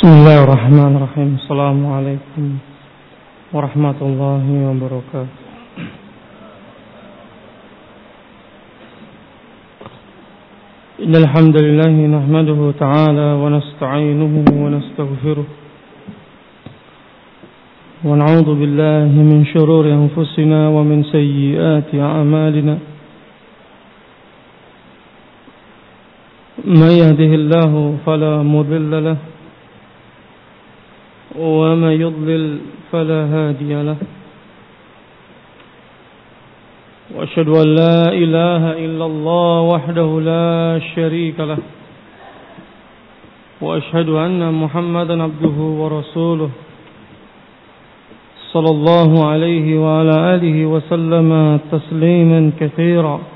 Bismillahirrahmanirrahim. Assalamualaikum warahmatullahi wabarakatuh. Innal hamdalillah nahmaduhu ta'ala wa nasta'inuhu wa nastaghfiruh wa na'udzu billahi min shururi anfusina wa min sayyiati a'malina. Man yahdihillahu fala mudilla lahu وَمَا يُضْلِلْ فَلَا هَادِيَ لَهُ وَأَشْهَدُ أَنْ لَا إِلَهَ إِلَّا اللَّهُ وَحْدَهُ لَا شَرِيكَ لَهُ وَأَشْهَدُ أَنَّ مُحَمَّدًا عَبْدُهُ وَرَسُولُهُ صلى الله عليه وعلى آله وسلم تسليما كثيرا.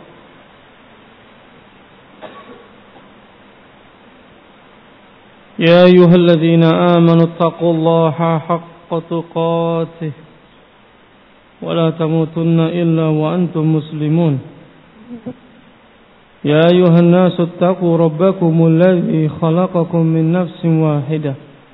يا أيها الذين آمنوا اتقوا الله حق تقاته ولا تموتن إلا وأنتم مسلمون. يا أيها الناس اتقوا ربكم الذي خلقكم من نفس واحدة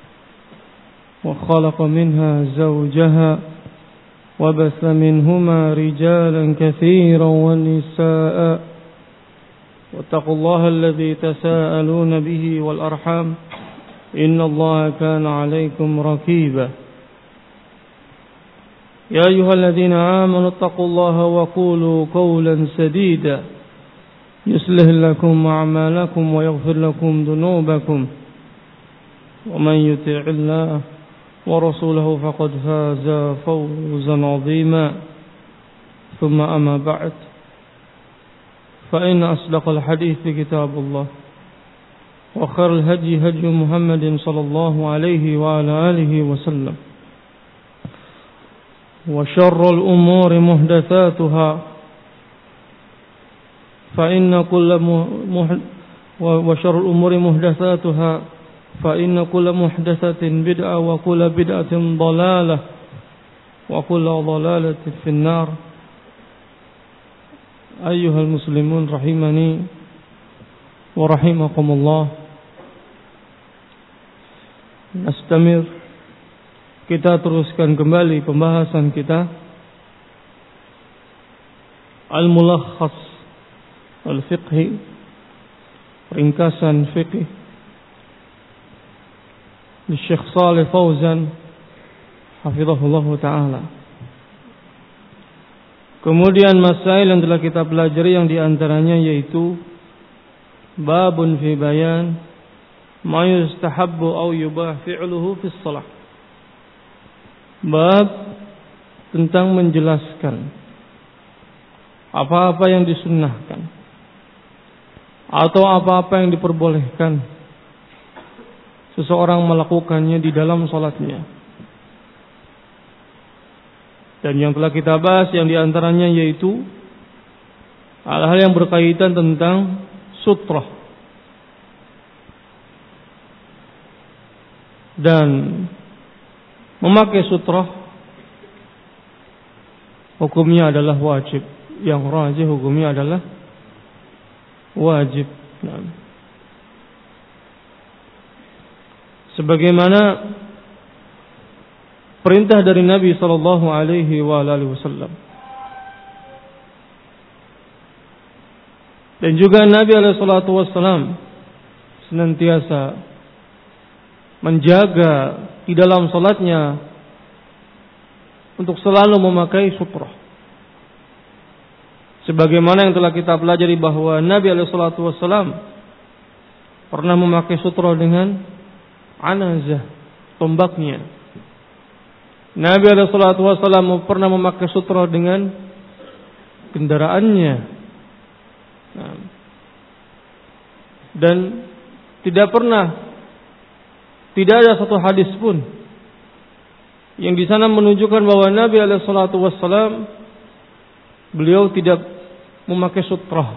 وخلق منها زوجها وبث منهما رجالا كثيرا ونساء واتقوا الله الذي تساءلون به والأرحام إن الله كان عليكم رقيبا. يا أيها الذين آمنوا اتقوا الله وقولوا قولا سديدا يصلح لكم أعمالكم ويغفر لكم ذنوبكم ومن يطع الله ورسوله فقد فاز فوزا عظيما. ثم أما بعد فإن أصدق الحديث كتاب الله وخير الهدي هدي محمد صلى الله عليه وعلى آله وسلم وشر الأمور محدثاتها وشر الأمور محدثاتها فإن كل محدثة بدعة وكل بدعة ضلالة وكل ضلالة في النار. أيها المسلمون رحمني ورحمكم الله. Nastamir, kita teruskan kembali pembahasan kita Al-Mulakhas Al-Fiqhi, ringkasan fiqh di Syekh Shalih Fauzan hafizahullah ta'ala. Kemudian masail yang telah kita pelajari yang diantaranya yaitu babun fi bayan ma yustahabbu aw yubah fi'luhu fi shalah. Bab tentang menjelaskan apa-apa yang disunnahkan atau apa-apa yang diperbolehkan seseorang melakukannya di dalam salatnya. Dan yang telah kita bahas yang diantaranya yaitu hal-hal yang berkaitan tentang sutrah. Dan memakai sutrah hukumnya adalah wajib. Yang rajih hukumnya adalah wajib. Sebagaimana perintah dari Nabi sallallahu alaihi wasallam. Dan juga Nabi alaihi salatu wasallam senantiasa menjaga di dalam salatnya untuk selalu memakai sutrah. Sebagaimana yang telah kita pelajari bahwa Nabi alaihi salatu wasallam pernah memakai sutrah dengan anazah, tombaknya. Nabi alaihi salatu wasallam pernah memakai sutrah dengan kendaraannya. Dan tidak ada satu hadis pun yang di sana menunjukkan bahwa Nabi alaihi salatu wassalam beliau tidak memakai sutrah.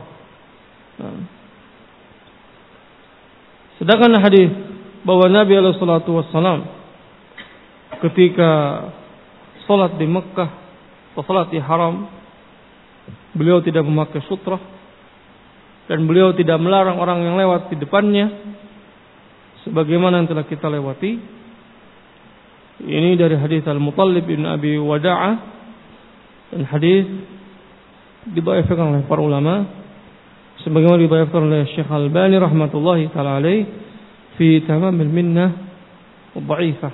Sedangkan hadis bahwa Nabi alaihi salatu wassalam ketika salat di Mekah atau salat di Haram beliau tidak memakai sutrah dan beliau tidak melarang orang yang lewat di depannya sebagaimana yang telah kita lewati. Ini dari hadis Al-Muttalib bin Abi Wada'ah, dan hadis didhaifkan oleh para ulama sebagaimana didhaifkan oleh Syekh Al-Albani rahmatullahi taala alaih fi Tamamil Minnah wa Dha'ifah.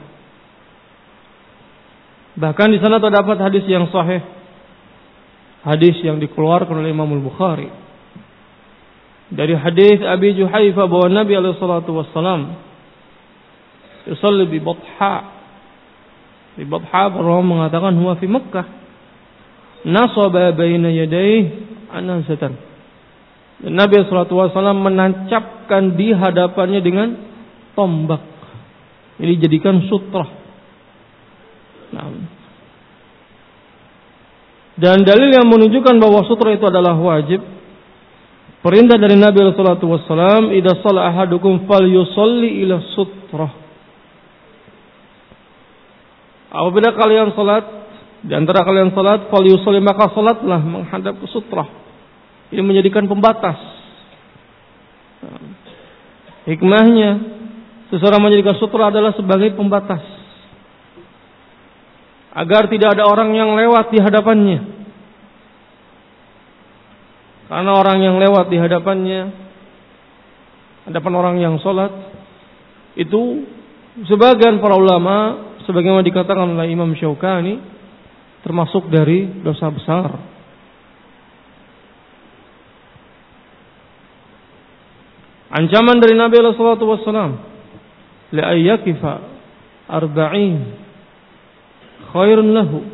Bahkan di sana terdapat hadis yang sahih, hadis yang dikeluarkan oleh Imam Al-Bukhari dari hadis Abi Juhaifah bahwa Nabi alaihi salatu wassalam yusalli bi Batha. Di Batha pernah mengatakan huwa fi Makkah nasaba baina yadayhi anazatan. Dan Nabi sallallahu alaihi wasallam menancapkan di hadapannya dengan tombak. Ini dijadikan sutrah. Nah. Dan dalil yang menunjukkan bahwa sutrah itu adalah wajib, perintah dari Nabi sallallahu alaihi wasallam, "Idza shalla ahadukum falyusalli ila sutrah." Apabila kalian salat, di antara kalian salat, falyusalli, maka salatlah menghadap ke sutrah. Ini menjadikan pembatas. Hikmahnya, seseorang menjadikan sutrah adalah sebagai pembatas, agar tidak ada orang yang lewat di hadapannya. Karena orang yang lewat di hadapannya, hadapan orang yang salat, itu sebagian para ulama, sebagaimana dikatakan oleh Imam Syaukani, termasuk dari dosa besar. Ancaman dari Nabi sallallahu alaihi wasallam, la ayyakifa 40 khairun lahu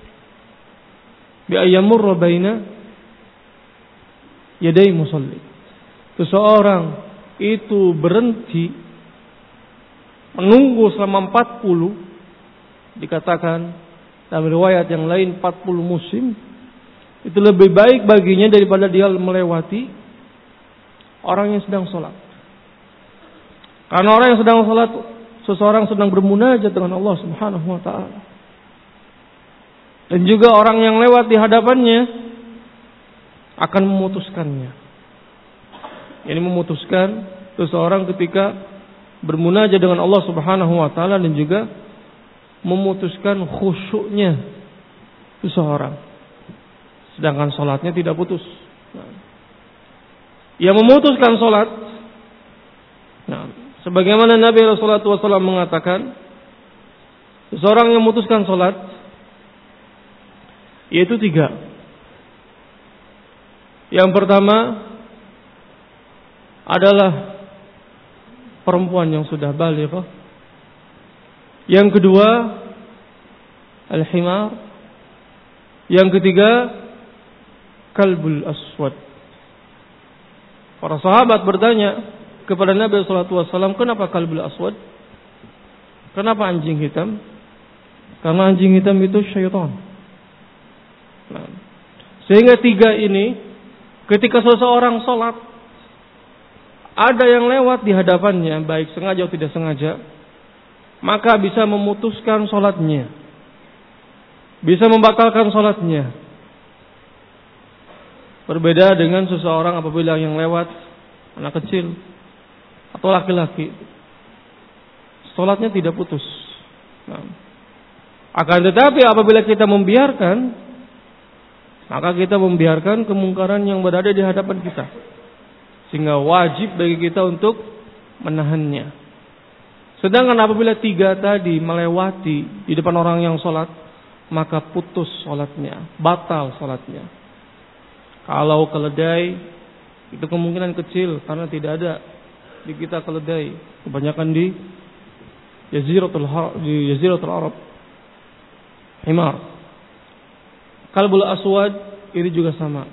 bi ayyamurra baina yaday musalli. Seseorang itu berhenti menunggu selama 40, dikatakan dalam riwayat yang lain 40 musim, itu lebih baik baginya daripada dia melewati orang yang sedang sholat. Karena orang yang sedang sholat, seseorang sedang bermunajat dengan Allah Subhanahu wa ta'ala. Dan juga orang yang lewat di hadapannya akan memutuskannya. Ini memutuskan seseorang ketika bermunajat dengan Allah Subhanahu wa ta'ala, dan juga memutuskan khusyuknya seseorang, sedangkan sholatnya tidak putus. Yang memutuskan sholat, sebagaimana Nabi sallallahu alaihi wasallam mengatakan, seseorang yang memutuskan sholat yaitu 3. Yang pertama adalah perempuan yang sudah balighah. Yang kedua al-himar. Yang ketiga kalbul aswad. Para sahabat bertanya kepada Nabi sallallahu alaihi wasallam, kenapa kalbul aswad? Kenapa anjing hitam? Karena anjing hitam itu syaitan. Nah, sehingga 3 ini, ketika seseorang sholat, ada yang lewat di hadapannya, baik sengaja atau tidak sengaja, maka bisa memutuskan sholatnya, bisa membatalkan sholatnya. Berbeda dengan seseorang apabila yang lewat anak kecil atau laki-laki, sholatnya tidak putus. Nah, akan tetapi apabila kita membiarkan, maka kita membiarkan kemungkaran yang berada di hadapan kita, sehingga wajib bagi kita untuk menahannya. Sedangkan apabila 3 tadi melewati di depan orang yang sholat, maka putus sholatnya, batal sholatnya. Kalau keledai, itu kemungkinan kecil karena tidak ada di kita keledai, kebanyakan di Jaziratul Arab. Himar. Kalbul aswad ini juga sama.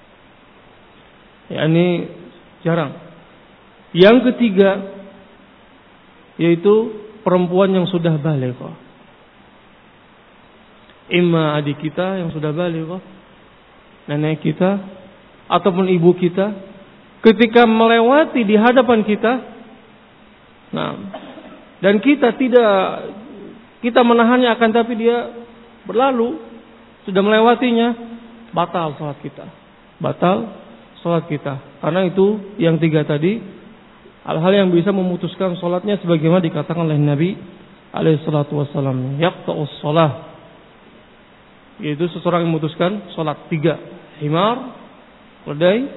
Ya, ini jarang. Yang ketiga yaitu perempuan yang sudah balighah. Imma adik kita yang sudah balighah, nenek kita, ataupun ibu kita, ketika melewati di hadapan kita, nah, dan kita menahannya, akan tapi dia berlalu, sudah melewatinya, batal sholat kita. Batal sholat kita. Karena itu yang 3 tadi hal-hal yang bisa memutuskan salatnya sebagaimana dikatakan oleh Nabi alaihi salatu wasallam, yaqta'us shalah, yaitu seseorang yang memutuskan salat. 3, himar, keledai,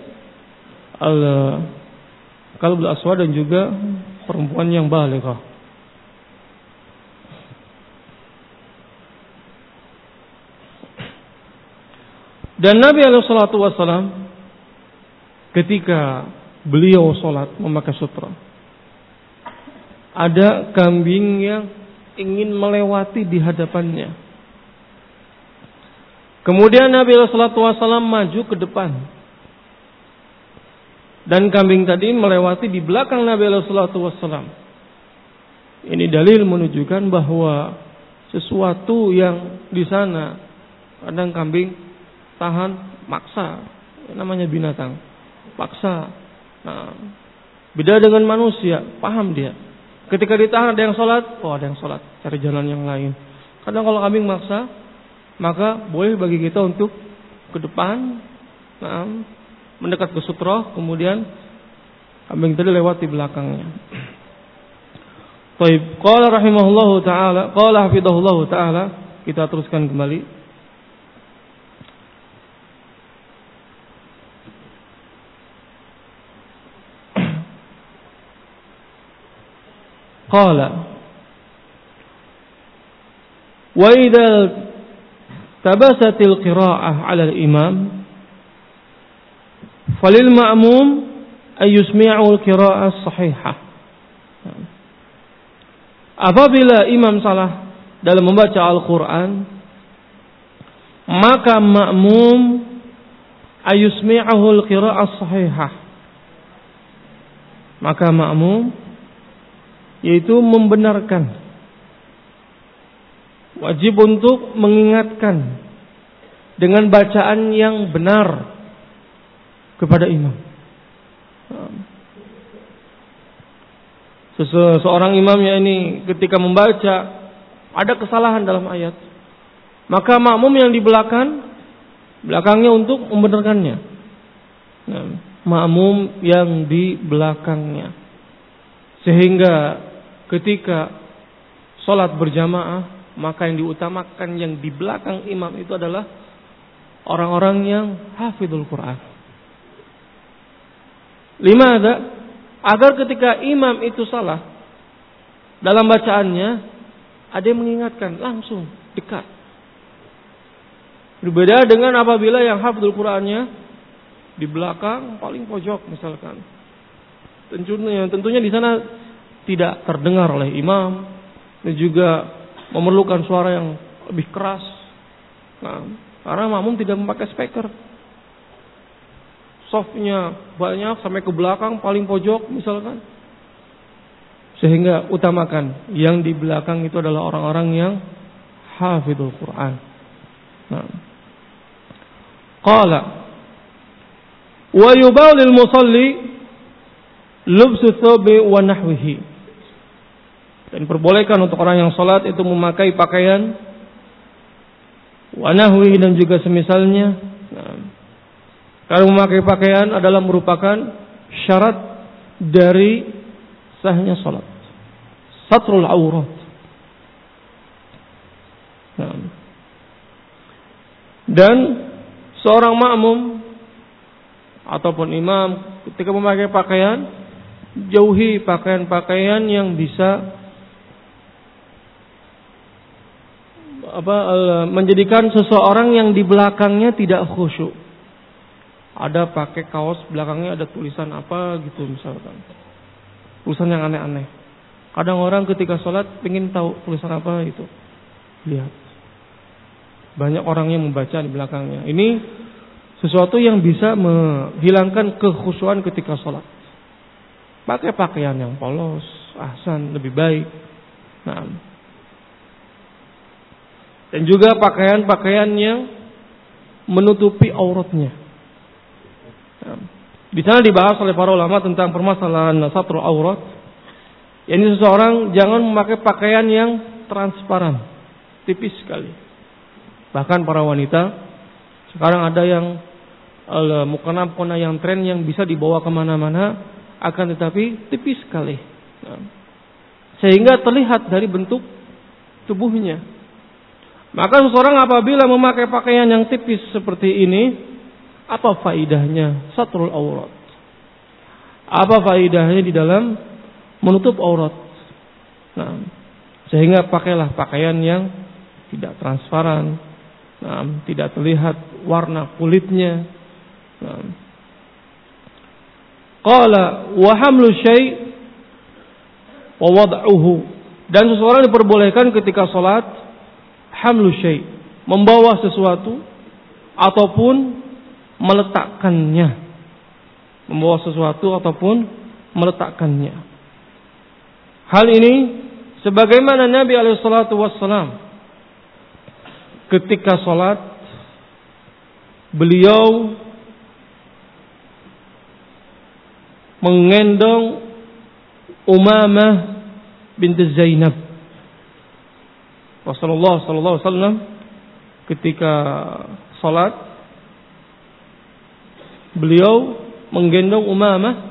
kalbul aswad, dan juga perempuan yang balighah. Dan Nabi alaihi salatu wasallam ketika beliau sholat memakai sutra, ada kambing yang ingin melewati di hadapannya. Kemudian Nabi alaihi salatu wasallam maju ke depan, dan kambing tadi melewati di belakang Nabi alaihi salatu wasallam. Ini dalil menunjukkan bahwa sesuatu yang di sana, kadang kambing tahan, maksa, namanya binatang, paksa. Nah, beda dengan manusia, paham dia. Ketika ditahan ada yang sholat, oh ada yang sholat, cari jalan yang lain. Kadang kalau kambing maksa, maka boleh bagi kita untuk ke depan, nah, mendekat ke sutra, kemudian kambing tadi lewat di belakangnya. Taib, qala rahimahullahu taala, qala hafidhahullahu taala, kita teruskan kembali. Qala wa idza tabasatil qira'ah 'ala al-imam falil ma'mum ay yusmi'u al-qira'ah as-sahihah. Apabila imam salah dalam membaca Al-Qur'an, maka makmum ay yusmi'u al-qira'ah as-sahihah. Maka makmum yaitu membenarkan, wajib untuk mengingatkan dengan bacaan yang benar kepada imam. Seorang imamnya ini ketika membaca ada kesalahan dalam ayat, maka makmum yang di belakangnya untuk membenarkannya. Makmum yang di belakangnya, sehingga ketika sholat berjamaah, maka yang diutamakan yang di belakang imam itu adalah orang-orang yang hafidhul Quran. Limada? Agar ketika imam itu salah dalam bacaannya, ada yang mengingatkan langsung, dekat. Berbeda dengan apabila yang hafidhul Qurannya di belakang paling pojok misalkan. Tentunya di sana tidak terdengar oleh imam, dan juga memerlukan suara yang lebih keras. Nah, karena makmum tidak memakai speaker, softnya banyak sampai ke belakang paling pojok misalkan, sehingga utamakan yang di belakang itu adalah orang-orang yang hafidhul Quran. Nah, qala wa yubahu lil musalli lubsu thawbi wa nahwihi. Dan perbolehkan untuk orang yang salat itu memakai pakaian wa nahwihi, dan juga semisalnya. Nah, karena memakai pakaian adalah merupakan syarat dari sahnya salat, satrul aurat. Nah, dan seorang makmum ataupun imam ketika memakai pakaian, jauhi pakaian-pakaian yang bisa menjadikan seseorang yang di belakangnya tidak khusyuk. Ada pakai kaos belakangnya ada tulisan apa gitu misalkan, tulisan yang aneh-aneh. Kadang orang ketika sholat pengen tahu tulisan apa itu, lihat. Banyak orang yang membaca di belakangnya. Ini sesuatu yang bisa menghilangkan kekhusyuan ketika sholat. Pakai pakaian yang polos, ahsan, lebih baik. Nah, dan juga pakaian-pakaian yang menutupi auratnya. Nah, di sana dibahas oleh para ulama tentang permasalahan satrul aurat. Ini seseorang jangan memakai pakaian yang transparan, tipis sekali. Bahkan para wanita sekarang ada yang mukena yang tren yang bisa dibawa kemana-mana, akan tetapi tipis sekali. Sehingga terlihat dari bentuk tubuhnya. Maka seseorang apabila memakai pakaian yang tipis seperti ini, apa faidahnya satrul aurat? Apa faidahnya di dalam menutup aurat? Sehingga pakailah pakaian yang tidak transparan, tidak terlihat warna kulitnya. Qala wa hamlu syai' wa wad'uhu, dan seseorang diperbolehkan ketika salat hamlu syai', membawa sesuatu ataupun meletakkannya. Membawa sesuatu ataupun meletakkannya. Hal ini sebagaimana Nabi alaihi salatu wassalam ketika salat beliau menggendong Umamah binti Zainab. Rasulullah sallallahu alaihi wasallam ketika salat beliau menggendong Umamah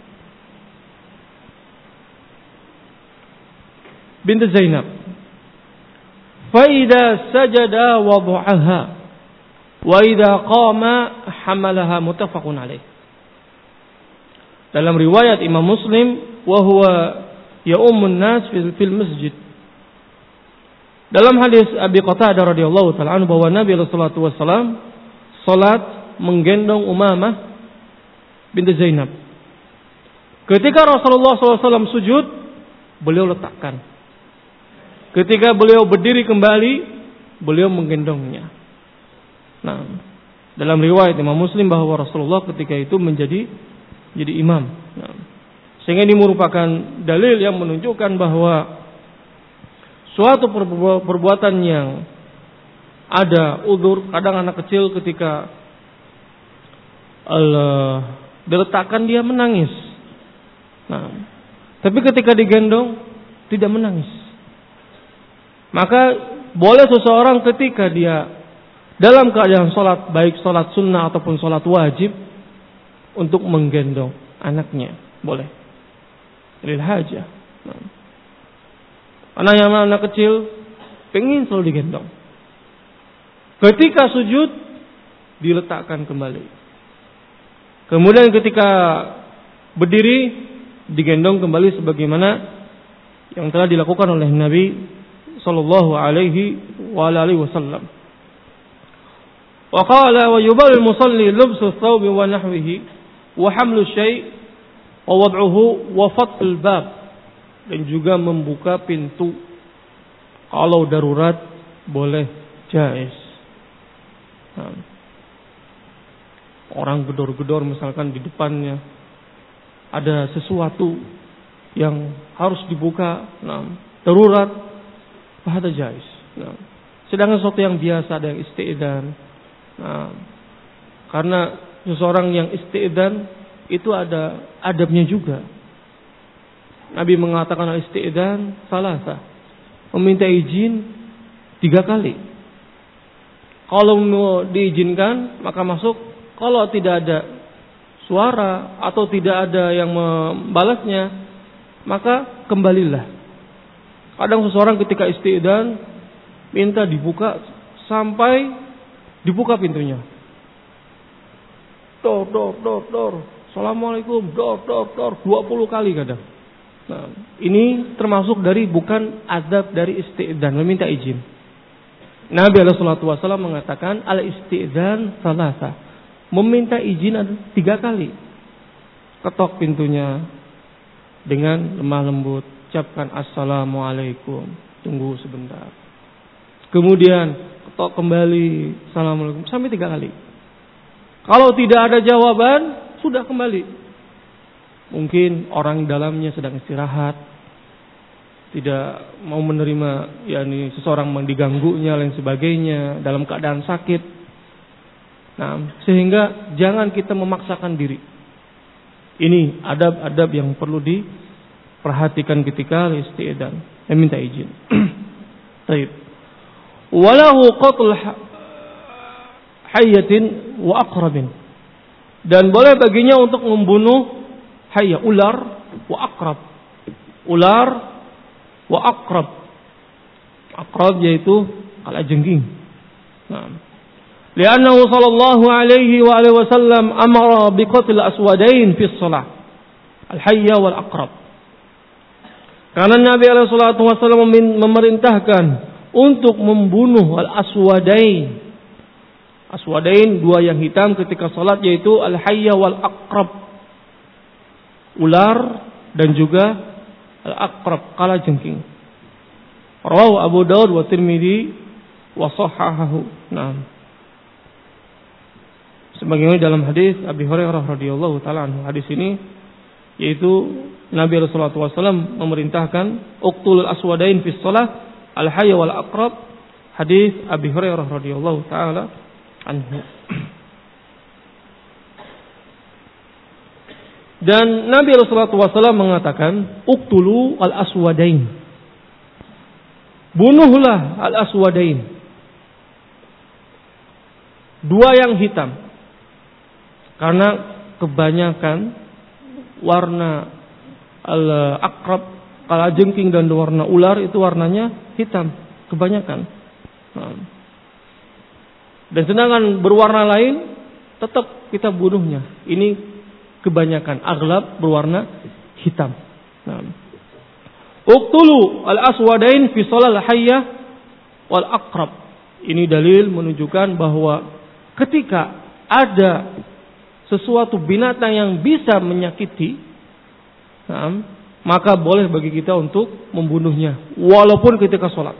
binti Zainab. Fa idza sajada wada'aha wa idza qama hamalaha, muttafaqun alaih. Dalam riwayat Imam Muslim, wa huwa ya'ummun nas fil masjid. Dalam hadis Abi Qatadah radhiyallahu ta'ala anhu bahwa Nabi sallallahu alaihi wasallam salat menggendong Umamah binti Zainab. Ketika Rasulullah SAW sujud, beliau letakkan. Ketika beliau berdiri kembali, beliau menggendongnya. Nah, dalam riwayat Imam Muslim bahwa Rasulullah ketika itu menjadi imam. Nah, sehingga ini merupakan dalil yang menunjukkan bahwa suatu perbuatan yang ada udzur, kadang anak kecil ketika diletakkan dia menangis. Nah, tapi ketika digendong tidak menangis. Maka boleh seseorang ketika dia dalam keadaan sholat, baik sholat sunnah ataupun sholat wajib, untuk menggendong anaknya, boleh. Lil hajah. Anak kecil pengen selalu digendong. Ketika sujud diletakkan kembali. Kemudian ketika berdiri digendong kembali sebagaimana yang telah dilakukan oleh Nabi sallallahu alaihi wa alihi wasallam. Wa qala wa yubalil musalli lubsu thawbi wa nahwihi wa hamlu syai' wa wad'uhu wa fathul bab, dan juga membuka pintu kalau darurat boleh, jaiz. Orang gedor-gedor misalkan di depannya ada sesuatu yang harus dibuka, darurat, bahada jaiz. Sedangkan sesuatu yang biasa ada yang isti'dzan. Karena seseorang yang isti'dzan itu ada adabnya juga. Nabi mengatakan al-isti'dzan salasa, meminta izin 3 kali. Kalau mau diizinkan maka masuk, kalau tidak ada suara atau tidak ada yang membalasnya maka kembalilah. Kadang seseorang ketika isti'dzan minta dibuka sampai dibuka pintunya. Dor. Assalamualaikum. Dor. 20 kali kadang. Nah, ini termasuk dari bukan adab dari isti'dzan, meminta izin. Nabi sallallahu alaihi wasallam mengatakan al-isti'dzan salasa, meminta izin ada 3 kali. Ketok pintunya dengan lemah lembut, ucapkan assalamualaikum, tunggu sebentar. Kemudian ketok kembali, assalamualaikum, sampai 3 kali. Kalau tidak ada jawaban, sudah kembali. Mungkin orang dalamnya sedang istirahat, tidak mau menerima, yakni seseorang diganggunya lain sebagainya, dalam keadaan sakit. Nah, sehingga jangan kita memaksakan diri. Ini adab-adab yang perlu diperhatikan ketika isti'dzan, minta izin. Baik. Walahu qatl hayyatin wa aqrabin, dan boleh baginya untuk membunuh hayya, ular, wa aqrab. Ular wa aqrab. Aqrab yaitu kalajengking. Nah. Li'annahu sallallahu alaihi wa alihi wasallam amara biqatl aswadain fi shalah. Al-hayya wal aqrab. Karena Nabi alaihi salatu wasallam memerintahkan untuk membunuh al-aswadain. Aswadain, dua yang hitam ketika salat, yaitu al-hayya wal aqrab. Ular dan juga al-aqrab, kalajengking. Rawahu Abu Daud wa Tirmidzi wa sahhahahu. Nah. Sebagaimana dalam hadis Abi Hurairah radhiyallahu taala anhu. Hadis ini yaitu Nabi sallallahu alaihi wasallam memerintahkan uqtulul aswadain fi shalah al-hayy wal aqrab. Hadis Abi Hurairah radhiyallahu taala anhu. Dan Nabi sallallahu alaihi wasallam mengatakan uqtulu al-aswadain. Bunuhlah al-aswadain. Dua yang hitam. Karena kebanyakan warna al-aqrab, kalajengking dan warna ular itu warnanya hitam, kebanyakan. Dan sedangkan berwarna lain tetap kita bunuhnya. Ini kebanyakan, aghlab berwarna hitam. Uqtulu al-aswadain fi shalal hayyah wal aqrab. Ini dalil menunjukkan bahwa ketika ada sesuatu binatang yang bisa menyakiti, maka boleh bagi kita untuk membunuhnya walaupun ketika sholat.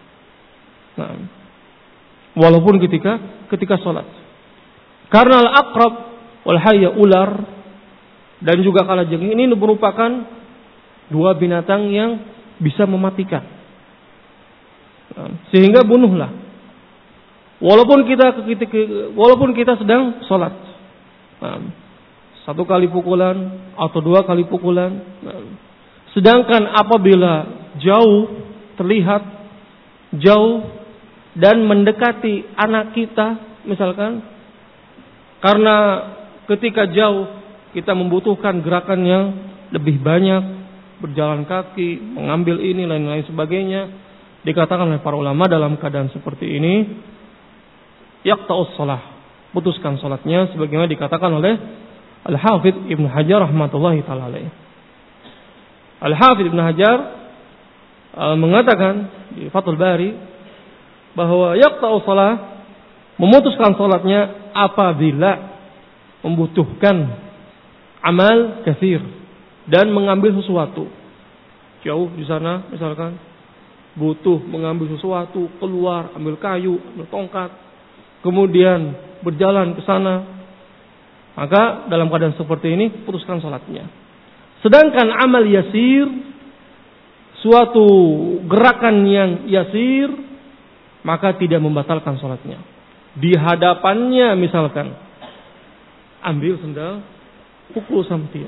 Walaupun ketika sholat. Karena al-aqrab wal hayya, ular dan juga kalajengking, ini merupakan dua binatang yang bisa mematikan. Sehingga bunuhlah. Walaupun kita sedang sholat. Satu kali pukulan atau dua kali pukulan. Sedangkan apabila terlihat jauh dan mendekati anak kita, misalkan, karena ketika jauh kita membutuhkan gerakan yang lebih banyak, berjalan kaki, mengambil ini, lain-lain sebagainya, dikatakan oleh para ulama dalam keadaan seperti ini, yaqta'us shalah, putuskan salatnya, sebagaimana dikatakan oleh Al-Hafidz Ibnu Hajar rahmatullahi taala alaih. Al-Hafidz Ibnu Hajar mengatakan di Fathul Bari bahwa yaqta'us shalah, memutuskan salatnya apabila membutuhkan amal katsir dan mengambil sesuatu. Jauh di sana misalkan butuh mengambil sesuatu, keluar, ambil kayu, ambil tongkat, kemudian berjalan ke sana, maka dalam keadaan seperti ini putuskan salatnya. Sedangkan amal yasir, suatu gerakan yang yasir, maka tidak membatalkan salatnya. Di hadapannya misalkan ambil sendal, pukul sama dia.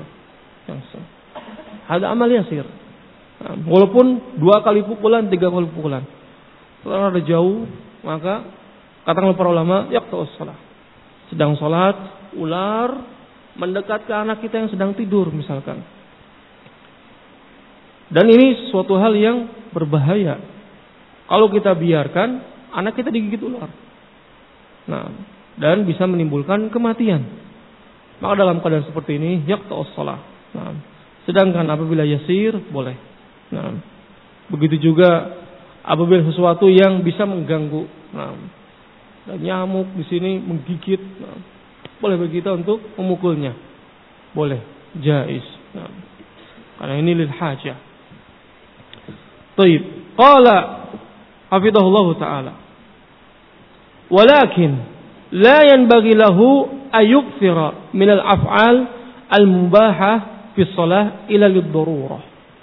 Ada amal yasir. Walaupun 2 kali pukulan, 3 kali pukulan. Kalau ada jauh, maka katakanlah para ulama, yaqta'us shalah. Sedang sholat, ular mendekat ke anak kita yang sedang tidur misalkan. Dan ini suatu hal yang berbahaya. Kalau kita biarkan, anak kita digigit ular. Dan bisa menimbulkan kematian. Maka dalam keadaan seperti ini, yaqta'us shalah. Sedangkan apabila yasir, boleh. Begitu juga apabila sesuatu yang bisa mengganggu. Dan nyamuk di sini menggigit, boleh bagi kita untuk memukulnya, boleh, jaiz. Karena ini lil hajah. Taib. Qala hafidhahullah taala. Walakin la yanbaghi lahu ayukthira min al-af'al al-mubahah fi shalah ila lid-darurah.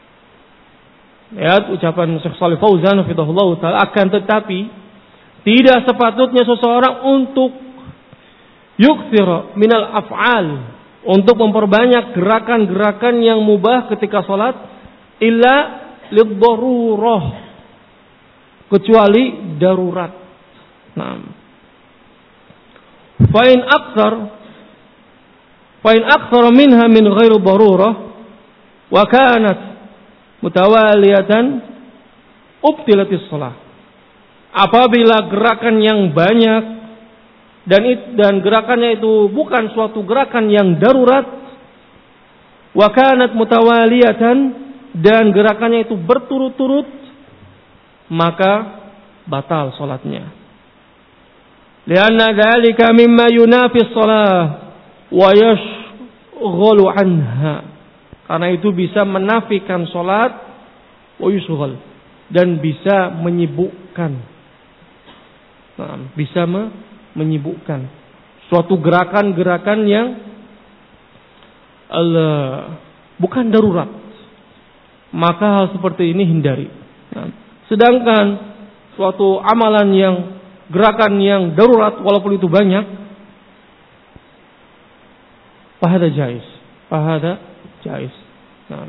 Lihat ucapan Syekh Shalih Fauzan hafidhahullah taala, akan tetapi tidak sepatutnya seseorang untuk yukthir minal af'al, untuk memperbanyak gerakan-gerakan yang mubah ketika salat, illa lid-darurah, kecuali darurat. Fa in aktsar Fa in aktsara minha min ghairi darurah wa kanat mutawaliyatan ubtilatis shalah. Apabila gerakan yang banyak dan gerakannya itu bukan suatu gerakan yang darurat, wa kanat mutawaliyatan, dan gerakannya itu berturut-turut, maka batal salatnya. Lianna dzalika mimma yunafi shalah wa yashghalu anha. Karena itu bisa menafikan salat, wa yushghal, dan bisa menyibukkan. Nah, bisa menyibukkan suatu gerakan-gerakan yang bukan darurat, maka hal seperti ini hindari. Nah, sedangkan suatu amalan yang gerakan yang darurat walaupun itu banyak, fahada jaiz. Nah.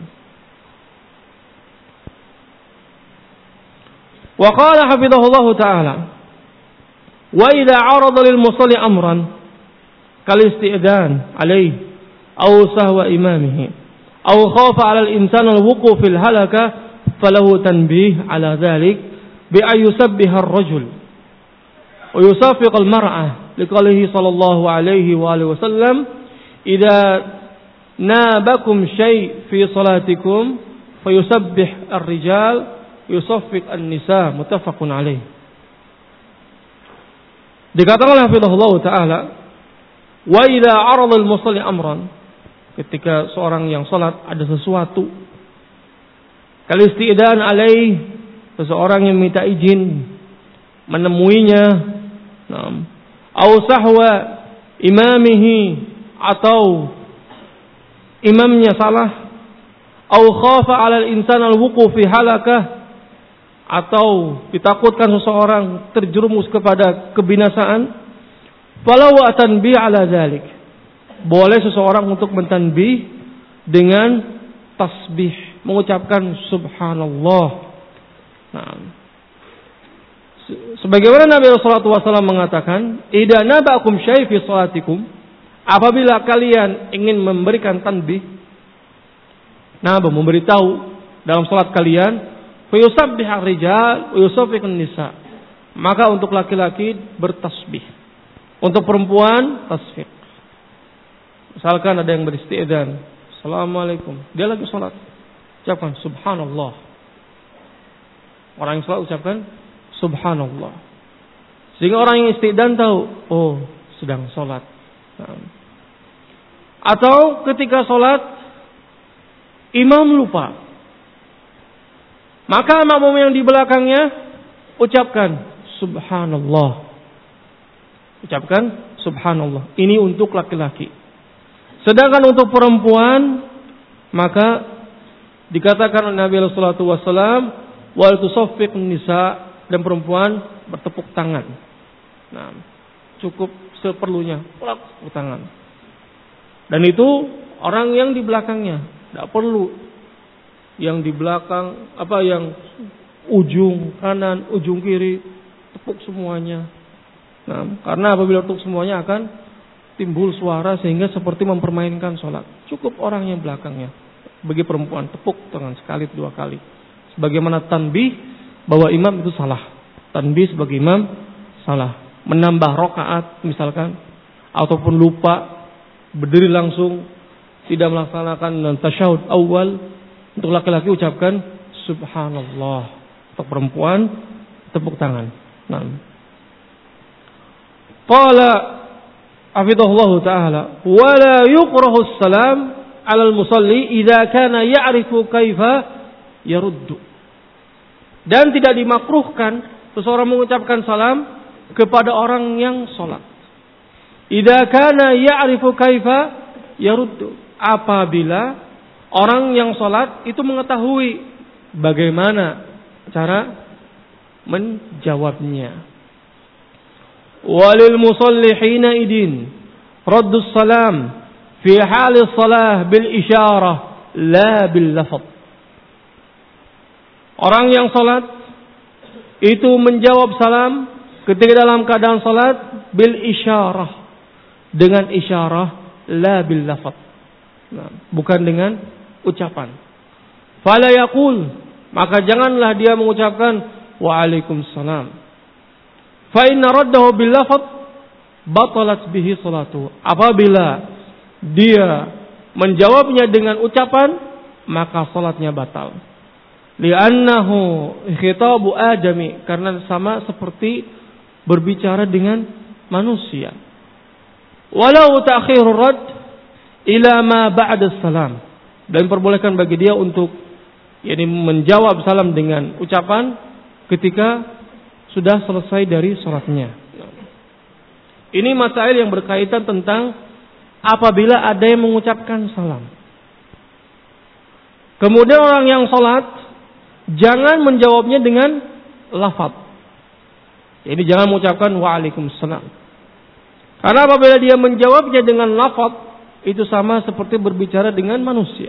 Wa qala hafizahullah ta'ala, wa idza 'arada lil musalli amran kal isti'dan alayhi aw sahwa imamihi aw khafa 'ala al insani al wuquf fil halaka falahu tanbih 'ala dhalik bi ay yusabbiha ar-rajul wa yusafiq al mar'ah liqalihi sallallahu alaihi wa alihi wasallam idza nabakum shay fi salatikum fayusabbih ar-rijal yusaffiq an-nisa, muttafaqun alaih. Dikatakan oleh hafizahullah ta'ala, wa idza 'arada al-musalli amran, ketika seorang yang salat ada sesuatu, kal isti'dan alaih, seseorang yang minta izin menemuinya, au sahwa imamihi, atau imamnya salah, au khafa 'ala al-insan al-wuquf fi halakah, atau ditakutkan seseorang terjerumus kepada kebinasaan, falau atanbih 'ala dzalik, boleh seseorang untuk mentanbih dengan tasbih, mengucapkan subhanallah. Nah, sebagaimana Nabi sallallahu alaihi wasallam mengatakan, idza nabakum syai' fi salatikum, apabila kalian ingin memberikan tanbih, memberitahu dalam salat kalian, fayusabbih ar-rijal wa yusaffiqun nisa, maka untuk laki-laki bertasbih, untuk perempuan tasfiq. Misalkan ada yang beristi'dzan, assalamualaikum, dia lagi salat, ucapkan subhanallah. Orang yang salat ucapkan subhanallah, sehingga orang yang isti'dzan tahu, oh sedang salat. Atau ketika salat imam lupa, maka makmum yang di belakangnya ucapkan subhanallah. Ucapkan subhanallah. Ini untuk laki-laki. Sedangkan untuk perempuan, maka dikatakan oleh Nabi sallallahu alaihi wasallam, wal tusaffiqun nisa, dan perempuan bertepuk tangan. Nah, cukup seperlunya, tepuk tangan. Dan itu orang yang di belakangnya, tidak perlu yang di belakang, yang ujung kanan, ujung kiri, tepuk semuanya. Nah, karena apabila tepuk semuanya akan timbul suara sehingga seperti mempermainkan sholat. Cukup orang yang belakangnya. Bagi perempuan tepuk tangan sekali, dua kali. Sebagaimana tanbih bahwa imam itu salah. Tanbih sebagai imam salah. Menambah rakaat misalkan, ataupun lupa berdiri langsung, tidak melaksanakan tasyahud awal. Untuk laki-laki ucapkan subhanallah. Untuk perempuan tepuk tangan. Nah. Qala hafizahullah ta'ala, wa la yukrahu as-salam 'ala al-musalli idza kana ya'rifu kaifa yaruddu. Dan tidak dimakruhkan seseorang mengucapkan salam kepada orang yang salat. Idza kana ya'rifu kaifa yaruddu, apabila orang yang salat itu mengetahui bagaimana cara menjawabnya. Walil musalli hina idin raddus salam fi hali salah bil isyarah la bil lafaz. Orang yang salat itu menjawab salam ketika dalam keadaan salat bil isyarah, dengan isyarah, la bil lafaz. Nah, bukan dengan ucapan. Fala yaqul, maka janganlah dia mengucapkan waalaikumsalam. Fa inna raddahu bil lafaz batalat bihi salatu. Apabila dia menjawabnya dengan ucapan, maka salatnya batal. Li'annahu khitabu adami, karena sama seperti berbicara dengan manusia. Walau ta'khirur rad ila ma ba'da salam, dan perbolehkan bagi dia untuk menjawab salam dengan ucapan ketika sudah selesai dari salatnya. Ini masail yang berkaitan tentang apabila ada yang mengucapkan salam. Kemudian orang yang salat jangan menjawabnya dengan lafaz. Jadi jangan mengucapkan waalaikumsalam. Karena apabila dia menjawabnya dengan lafaz, itu sama seperti berbicara dengan manusia.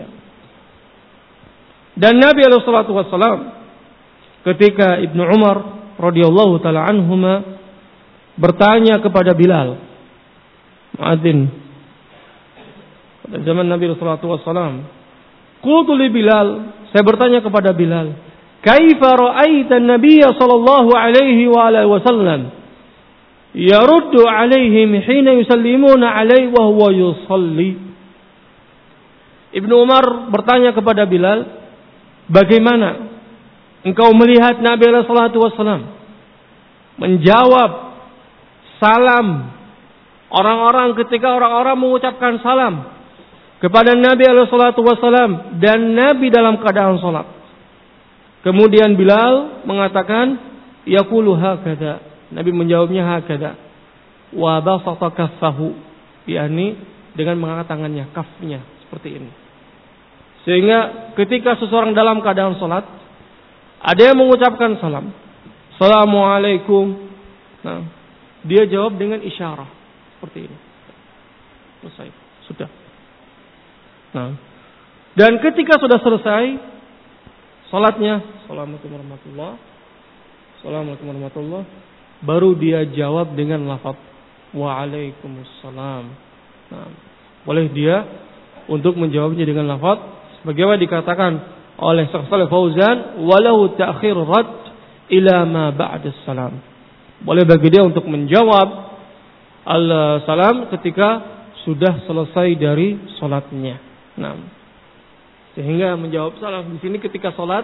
Dan Nabi SAW ketika Ibnu Umar radhiyallahu taala anhuma bertanya kepada Bilal, muadzin pada zaman Nabi SAW, qultu li Bilal, saya bertanya kepada Bilal, kaifa ra'aita an-nabiy sallallahu alaihi wa alihi wasallam yaruddu alaihim hina yusallimuna alaihi wa huwa yusalli. Ibnu Umar bertanya kepada Bilal, bagaimana engkau melihat Nabi SAW menjawab salam orang-orang ketika orang-orang mengucapkan salam kepada Nabi SAW dan Nabi dalam keadaan salat? Kemudian Bilal mengatakan, yaqulu hakadha. Nabi menjawabnya hakadha. Wa basata kaffahu, yakni dengan mengangkat tangannya, kafnya seperti ini. Sehingga ketika seseorang dalam keadaan salat, ada yang mengucapkan salam, Assalamualaikum. Nah, dia jawab dengan isyarah seperti ini. Selesai, sudah. Nah, dan ketika sudah selesai salatnya, Assalamualaikum warahmatullahi, baru dia jawab dengan lafaz Waalaikumsalam. Nah, boleh dia untuk menjawabnya dengan lafaz sebagaimana dikatakan oleh Syekh Shalih Fauzan, walau ta'khir rad ila ma ba'da salam. Boleh bagi dia untuk menjawab al-salam ketika sudah selesai dari salatnya. Nah, sehingga menjawab salam di sini ketika salat.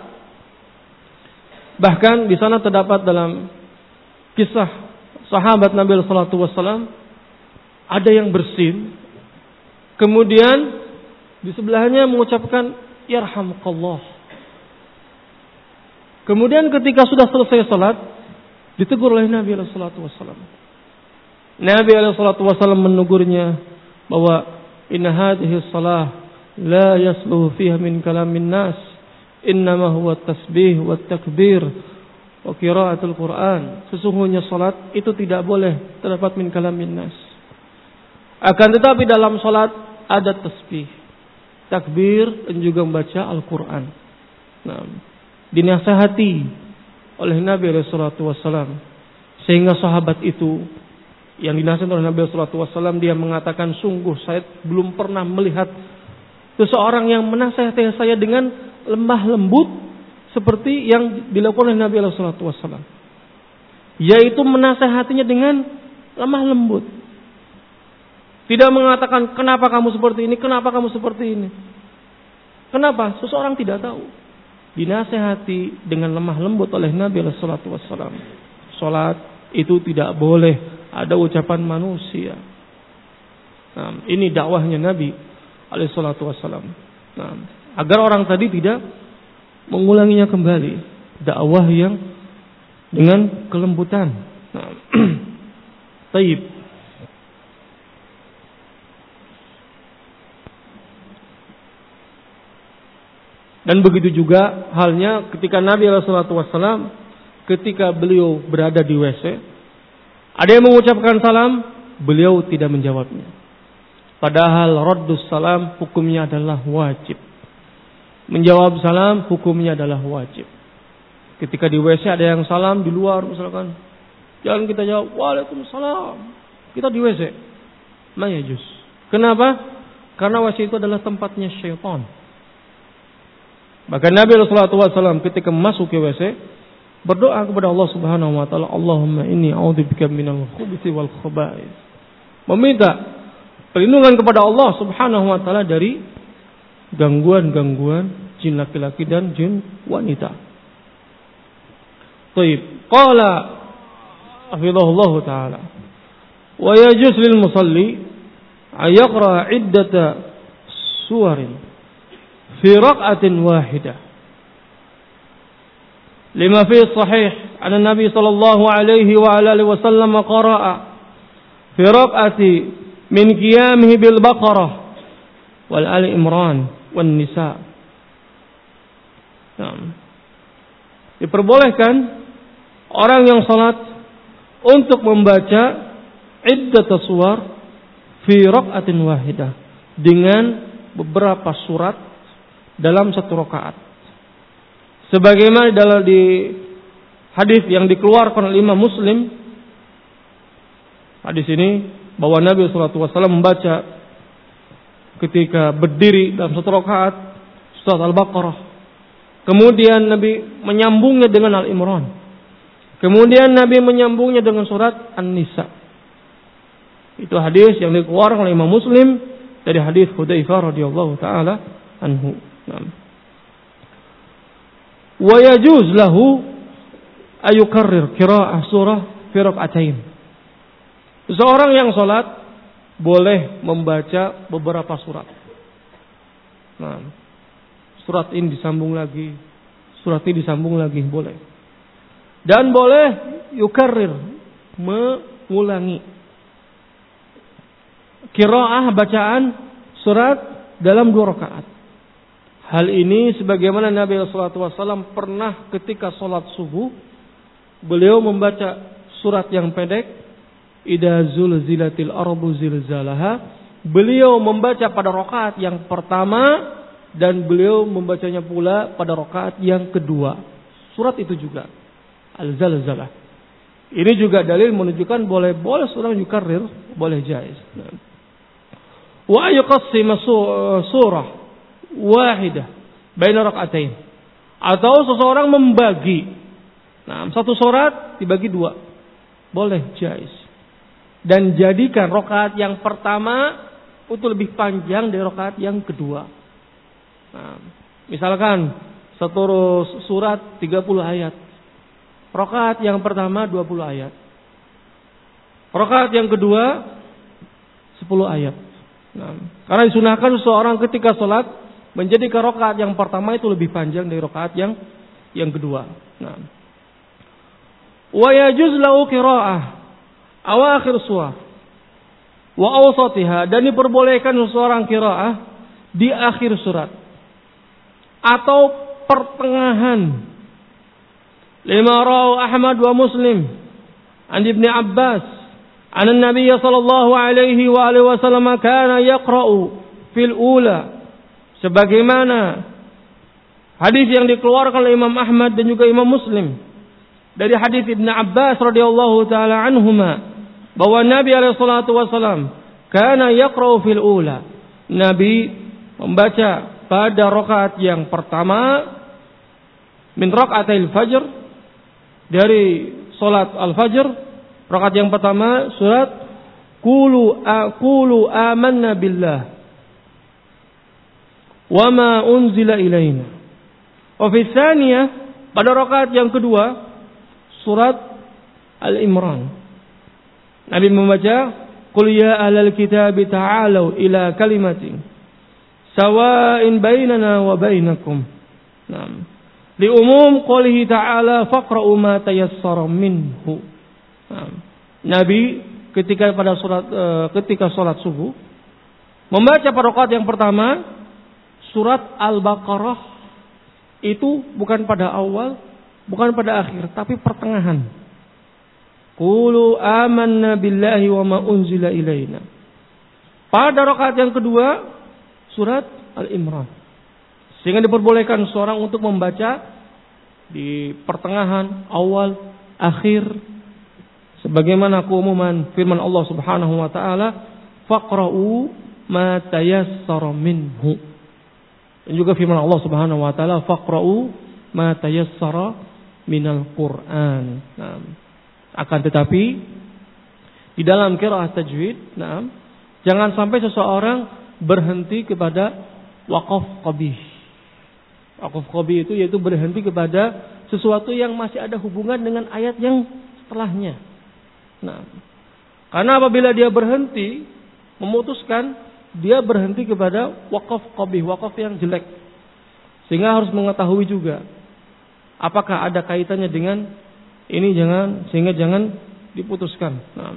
Bahkan di sana terdapat dalam kisah sahabat Nabi sallallahu alaihi wasallam ada yang bersin, kemudian di sebelahnya mengucapkan yarhamukallah. Kemudian ketika sudah selesai salat, ditegur oleh Nabi sallallahu alaihi wasallam. Nabi sallallahu alaihi wasallam menegurnya bahwa inna hadhihi shalah la yasluhu fiha min kalamin nas, innama huwa tasbih wa takbir wa qiraatul Quran. Sesungguhnya salat itu tidak boleh terdapat min kalamin nas. Akan tetapi dalam salat ada tasbih, takbir, dan juga membaca Al-Quran. Nah, dinasihati oleh Nabi SAW, sehingga sahabat itu yang dinasihati oleh Nabi SAW, dia mengatakan, sungguh saya belum pernah melihat seseorang yang menasihati saya dengan lemah lembut seperti yang dilakukan oleh Nabi SAW, yaitu menasihatinya dengan lemah lembut. Tidak mengatakan kenapa kamu seperti ini, kenapa kamu seperti ini. Kenapa? Seseorang tidak tahu. Dinasihati dengan lemah lembut oleh Nabi SAW. Salat itu tidak boleh ada ucapan manusia. Nah, ini dakwahnya Nabi SAW. Nah, agar orang tadi tidak mengulanginya kembali. Dakwah yang dengan kelembutan. Nah, taib. Dan begitu juga halnya ketika Nabi SAW, ketika beliau berada di WC, ada yang mengucapkan salam, beliau tidak menjawabnya. Padahal raddus salam hukumnya adalah wajib. Menjawab salam hukumnya adalah wajib. Ketika di WC ada yang salam di luar misalkan, jangan kita jawab Waalaikumsalam. Kita di WC. Ma yajuz. Kenapa? Karena WC itu adalah tempatnya syaitan. Bahkan Nabi SAW ketika masuk ke WC berdoa kepada Allah Subhanahu wa taala, Allahumma inni a'udzubika minal khubuthi wal khaba'ith. Meminta perlindungan kepada Allah Subhanahu wa taala dari gangguan-gangguan jin laki-laki dan jin wanita. Baik, qala hafizahullah taala wa yajuz lil musalli ay yaqra iddata suwarin fi raq'atin wahidah lima fi sahih anna nabi sallallahu alaihi wa ala alihi wasallam qara'a fi raq'ati min qiyamihi bil baqarah wal ali imran wan nisa. Diperbolehkan orang yang salat untuk membaca iddat suwar fi raq'atin wahidah dengan beberapa surat dalam satu rakaat. Sebagaimana dalam di hadis yang dikeluarkan oleh Imam Muslim, hadis ini bahwa Nabi SAW membaca ketika berdiri dalam satu rakaat surat Al-Baqarah. Kemudian Nabi menyambungnya dengan Al-Imran. Kemudian Nabi menyambungnya dengan surat An-Nisa. Itu hadis yang dikeluarkan oleh Imam Muslim dari hadis Hudzaifah radhiyallahu taala anhu. Wa yajuz lahu ayukarrir qira'ah surah fi rak'atain. Seorang yang salat boleh membaca beberapa surat. Surat ini disambung lagi, surat ini disambung lagi, boleh. Dan boleh yukarrir, mengulangi qiraah bacaan surat dalam 2 rakaat. Hal ini sebagaimana Nabi SAW pernah ketika sholat subuh, beliau membaca surat yang pendek, Idza zulzilatil ardu zilzalaha. Beliau membaca pada rakaat yang pertama dan beliau membacanya pula pada rakaat yang kedua. Surat itu juga Al-Zalzalah. Ini juga dalil menunjukkan boleh seorang yukarrir, boleh jaiz. Wa yuqassim surah wahidah baina rak'atain. Atau seseorang membagi satu surat dibagi 2. Boleh jaiz. Dan jadikan rakaat yang pertama itu lebih panjang dari rakaat yang kedua. Misalkan satu surat 30 ayat. Rakaat yang pertama 20 ayat. Rakaat yang kedua 10 ayat. Karena disunahkan seseorang ketika sholat menjadikan rakaat yang pertama itu lebih panjang dari rakaat yang kedua. Wa yajuz lahu qira'ah awakhir surah wa awsatiha, dan diperbolehkan seseorang qira'ah di akhir surat atau pertengahan. Lima rawu Ahmad wa Muslim an Ibnu Abbas an Nabi sallallahu alaihi wa alihi wasallam kana yaqra'u fil ula, sebagaimana hadis yang dikeluarkan oleh Imam Ahmad dan juga Imam Muslim dari hadis Ibnu Abbas radhiyallahu taala anhuma bahwa Nabi alaihi salatu wasallam kana yaqra'u fil ula, Nabi membaca pada rakaat yang pertama min raka'atil fajr, dari salat al-fajr, rakaat yang pertama surat qulu amanna billah wa ma unzila ilaina. Wa fi tsaniyah, pada rakaat yang kedua surat Al-Imran, Nabi membaca qul ya ahlal kitab ta'alu ila kalimatin sawa'in bainana wa bainakum. Li umum qoulihi ta'ala faqra'u ma tayassara minhu. Nabi ketika salat subuh membaca pada rakaat yang pertama surat Al-Baqarah, itu bukan pada awal, bukan pada akhir, tapi pertengahan. Qulu amanna billahi wa ma unzila ilaina. Pada rakaat yang kedua surat Al-Imran. Sehingga diperbolehkan seorang untuk membaca di pertengahan, awal, akhir, sebagaimana keumuman firman Allah Subhanahu wa taala, faqra'u ma tayassara minhu. Dan juga firman Allah Subhanahu wa taala, faqra'u ma tayassara minal Qur'an. Nah, akan tetapi di dalam qiraah tajwid, jangan sampai seseorang berhenti kepada waqaf qabih. Waqaf qabih itu yaitu berhenti kepada sesuatu yang masih ada hubungan dengan ayat yang setelahnya. Nah, karena apabila dia berhenti, memutuskan, dia berhenti kepada waqaf qabih, waqaf yang jelek. Sehingga harus mengetahui juga apakah ada kaitannya dengan ini, sehingga jangan diputuskan. Nah.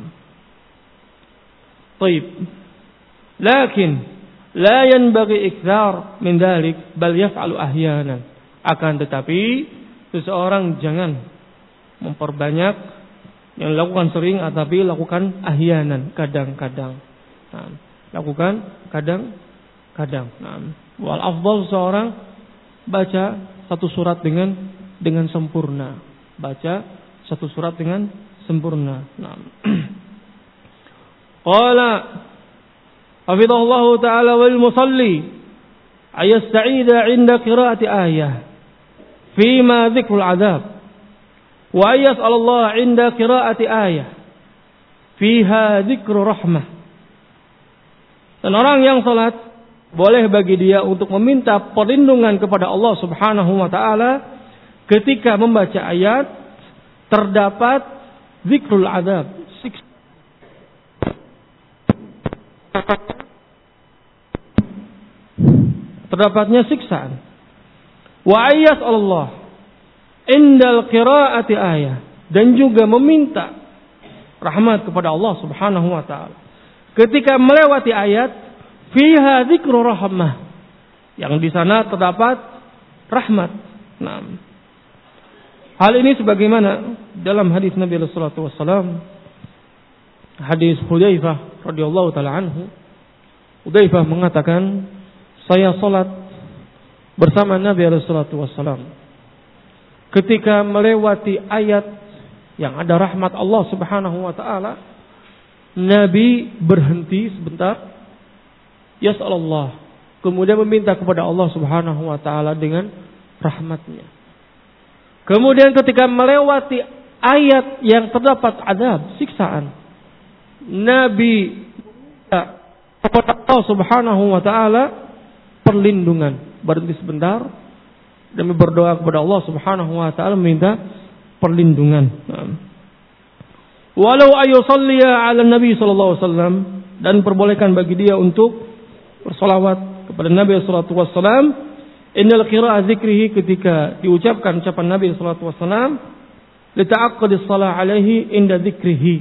Baik. Lakin la yanbaghi ikthar min dhalik bal yaf'alu ahyanan. Akan tetapi seseorang jangan memperbanyak yang dilakukan sering, tapi lakukan ahyanan, kadang-kadang. Nah, lakukan kadang-kadang. Nah, wal afdal seorang baca satu surat dengan sempurna. Baca satu surat dengan sempurna. Nah. Qala hafidhahullahu ta'ala wal musalli ayasta'ida 'inda qira'ati ayah fima dzikrul 'adzab wa yas'alallah 'inda qira'ati ayah fiha dzikru rahmah. Dan orang yang salat boleh bagi dia untuk meminta perlindungan kepada Allah Subhanahu wa taala ketika membaca ayat terdapat zikrul 'adzab, terdapatnya siksaan. Wa ayyas Allah indal qiraati ayah, dan juga meminta rahmat kepada Allah Subhanahu wa taala ketika melewati ayat fiha dzikru rahmah, yang di sana terdapat rahmat. Nah, hal ini sebagaimana dalam hadis Nabi sallallahu alaihi wasallam, hadis Hudzaifah radhiyallahu taala anhu. Hudzaifah mengatakan, saya salat bersama Nabi sallallahu alaihi wasallam. Ketika melewati ayat yang ada rahmat Allah Subhanahu wa taala, Nabi berhenti sebentar, yas'alallah, kemudian meminta kepada Allah Subhanahu wa taala dengan rahmatnya. Kemudian ketika melewati ayat yang terdapat azab, siksaan, Nabi minta kepada Allah Subhanahu wa taala perlindungan, berhenti sebentar dan berdoa kepada Allah Subhanahu wa taala meminta perlindungan. Walau ayusalliya 'ala Nabi sallallahu alaihi wasallam, dan perbolehkan bagi dia untuk bersolawat kepada Nabi sallallahu alaihi wasallam innal qira'ah dzikrihi, ketika diucapkan ucapan Nabi sallallahu alaihi wasallam, li ta'aqqudis shalah alaihi inda dzikrihi.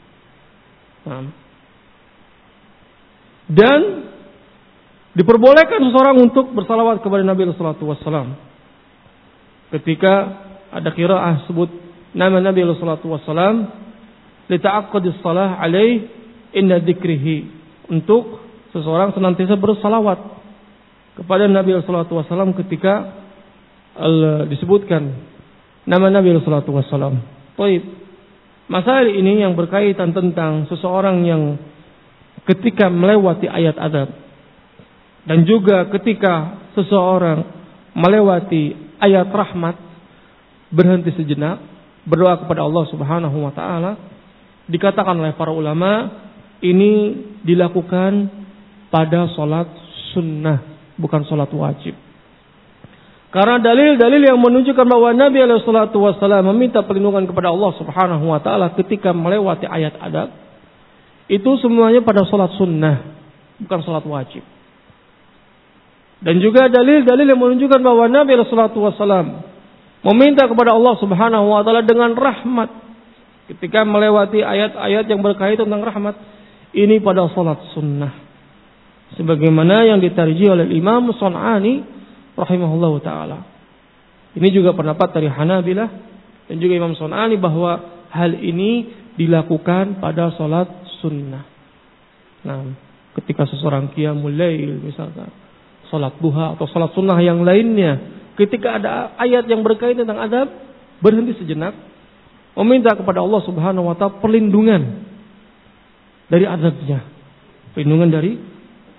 Dan diperbolehkan seseorang untuk bersalawat kepada Nabi sallallahu alaihi wasallam ketika ada qiraah sebut nama Nabi sallallahu alaihi wasallam, li ta'aqqudis shalah alaihi inda dzikrihi, untuk seseorang senantiasa bersalawat kepada Nabi sallallahu alaihi wasallam ketika disebutkan nama Nabi sallallahu alaihi wasallam. Baik. Masalah ini yang berkaitan tentang seseorang yang ketika melewati ayat adab, dan juga ketika seseorang melewati ayat rahmat berhenti sejenak, berdoa kepada Allah Subhanahu wa taala, dikatakan oleh para ulama ini dilakukan pada salat sunnah, bukan salat wajib. Karena dalil-dalil yang menunjukkan bahwa Nabi sallallahu alaihi wasallam meminta perlindungan kepada Allah Subhanahu wa taala ketika melewati ayat adab, itu semuanya pada salat sunnah, bukan salat wajib. Dan juga dalil-dalil yang menunjukkan bahwa Nabi sallallahu alaihi wasallam meminta kepada Allah Subhanahu wa taala dengan rahmat ketika melewati ayat-ayat yang berkaitan tentang rahmat, ini pada salat sunnah. Sebagaimana yang ditarjih oleh Imam Sun'ani rahimahullahu ta'ala. Ini juga pendapat dari Hanabilah dan juga Imam Sun'ani bahwa hal ini dilakukan pada salat sunnah. Nah, ketika seseorang qiyamul lail misalkan, salat duha atau salat sunnah yang lainnya, ketika ada ayat yang berkaitan tentang adab, berhenti sejenak, meminta kepada Allah Subhanahu wa taala perlindungan dari adabnya, perlindungan dari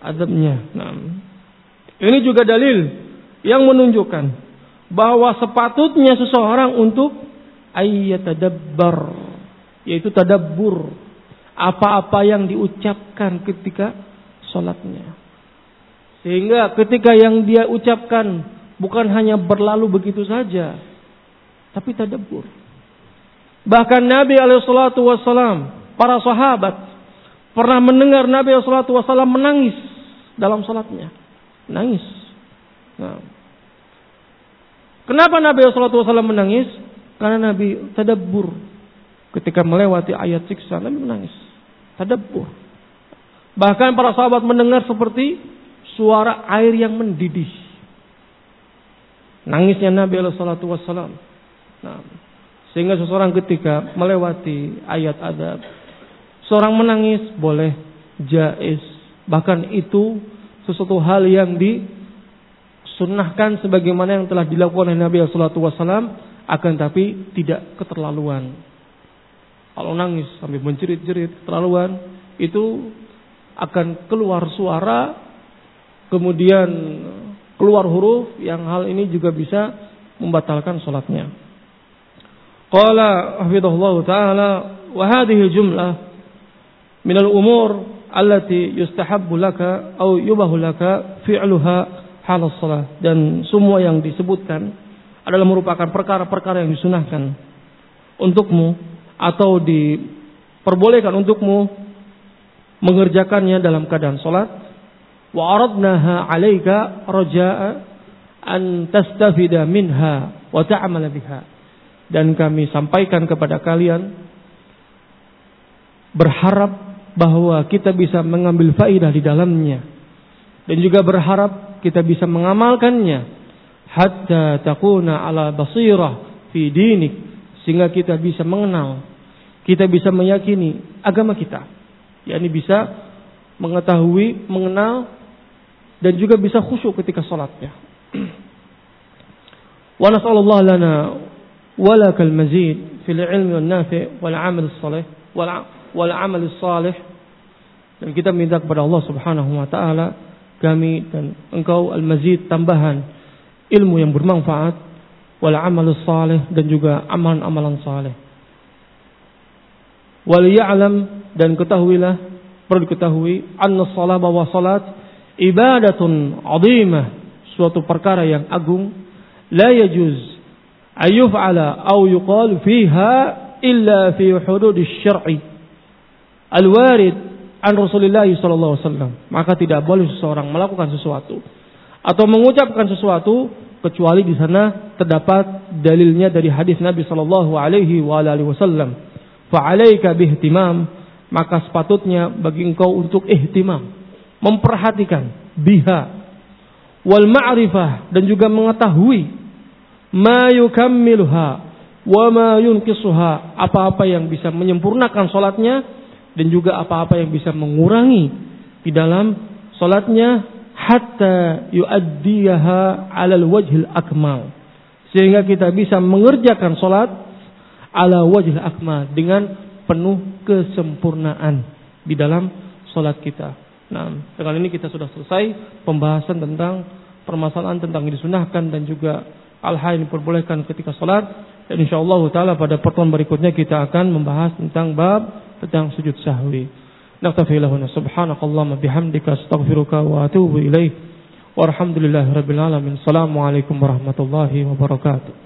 adabnya. Nah, ini juga dalil yang menunjukkan bahwa sepatutnya seseorang untuk ayyatadabbar, yaitu tadabbur apa-apa yang diucapkan ketika sholatnya. Sehingga ketika yang dia ucapkan bukan hanya berlalu begitu saja, tapi tadabbur. Bahkan Nabi SAW, para sahabat pernah mendengar Nabi SAW menangis dalam sholatnya. Nangis. Nah, kenapa Nabi SAW menangis? Karena Nabi tadabbur. Ketika melewati ayat siksa, Nabi menangis. Tadabbur. Bahkan para sahabat mendengar seperti suara air yang mendidih. Nangisnya Nabi SAW. Nah, sehingga seseorang ketika melewati ayat adab, seorang menangis boleh, jaiz. Bahkan itu sesuatu hal yang disunnahkan sebagaimana yang telah dilakukan oleh Nabi SAW, akan tapi tidak keterlaluan. Kalau nangis sampai menjerit-jerit keterlaluan, itu akan keluar suara, kemudian keluar huruf, yang hal ini juga bisa membatalkan sholatnya. Qala hafidhahullah ta'ala, wa hadhihi jumlah min al-umur allati yustahabbu laka aw yubahu laka fi'luha halas shalah. Dan semua yang disebutkan adalah merupakan perkara-perkara yang disunahkan untukmu atau diperbolehkan untukmu mengerjakannya dalam keadaan salat. Wa aradnaha 'alaika raja'a an tastafida minha wa ta'amala biha. Dan kami sampaikan kepada kalian berharap bahwa kita bisa mengambil faidah di dalamnya, dan juga berharap kita bisa mengamalkannya hatta takuna ala basirah fi dinik, sehingga kita bisa mengenal, kita bisa meyakini agama kita, yakni bisa mengetahui, mengenal, dan juga bisa khusyuk ketika salatnya. Wa nas'alullah lana walakal mazid fil ilmi wan nafi' wal amal salih wal amal salih. Dan kita minta kepada Allah Subhanahu wa taala, kami dan engkau al-mazid, tambahan ilmu yang bermanfaat, wal amal salih, dan juga amalan-amalan saleh. Wal ya'lam, dan ketahuilah, perlu diketahui, anna shalah, bahwa salat ibadatun 'azimah, suatu perkara yang agung, la yajuz ayuf'ala aw yuqal fiha illa fi hududis syar'i al-warid an Rasulullah sallallahu alaihi wasallam. Maka tidak boleh seseorang melakukan sesuatu atau mengucapkan sesuatu kecuali di sana terdapat dalilnya dari hadis Nabi sallallahu alaihi wasallam. Fa 'alaika bihtimam, maka sepatutnya bagi engkau untuk ihtimam, memperhatikan, biha wal ma'rifah, dan juga mengetahui ma yukammiluha wa ma yunqisuha, apa-apa yang bisa menyempurnakan salatnya dan juga apa-apa yang bisa mengurangi di dalam salatnya, hatta yuaddiyaha 'alal wajhil akmal, sehingga kita bisa mengerjakan salat ala wajhil akmal, dengan penuh kesempurnaan di dalam salat kita. Nah, dengan ini kita sudah selesai pembahasan tentang permasalahan tentang yang disunahkan dan juga hal-hal yang diperbolehkan ketika salat. Dan insyaallah taala pada pertemuan berikutnya kita akan membahas tentang bab tentang sujud sahwi. Naktafi lahuna subhanakallahumma bihamdika astaghfiruka wa atubu ilaik. Walhamdulillahirabbil alamin. Assalamualaikum warahmatullahi wabarakatuh.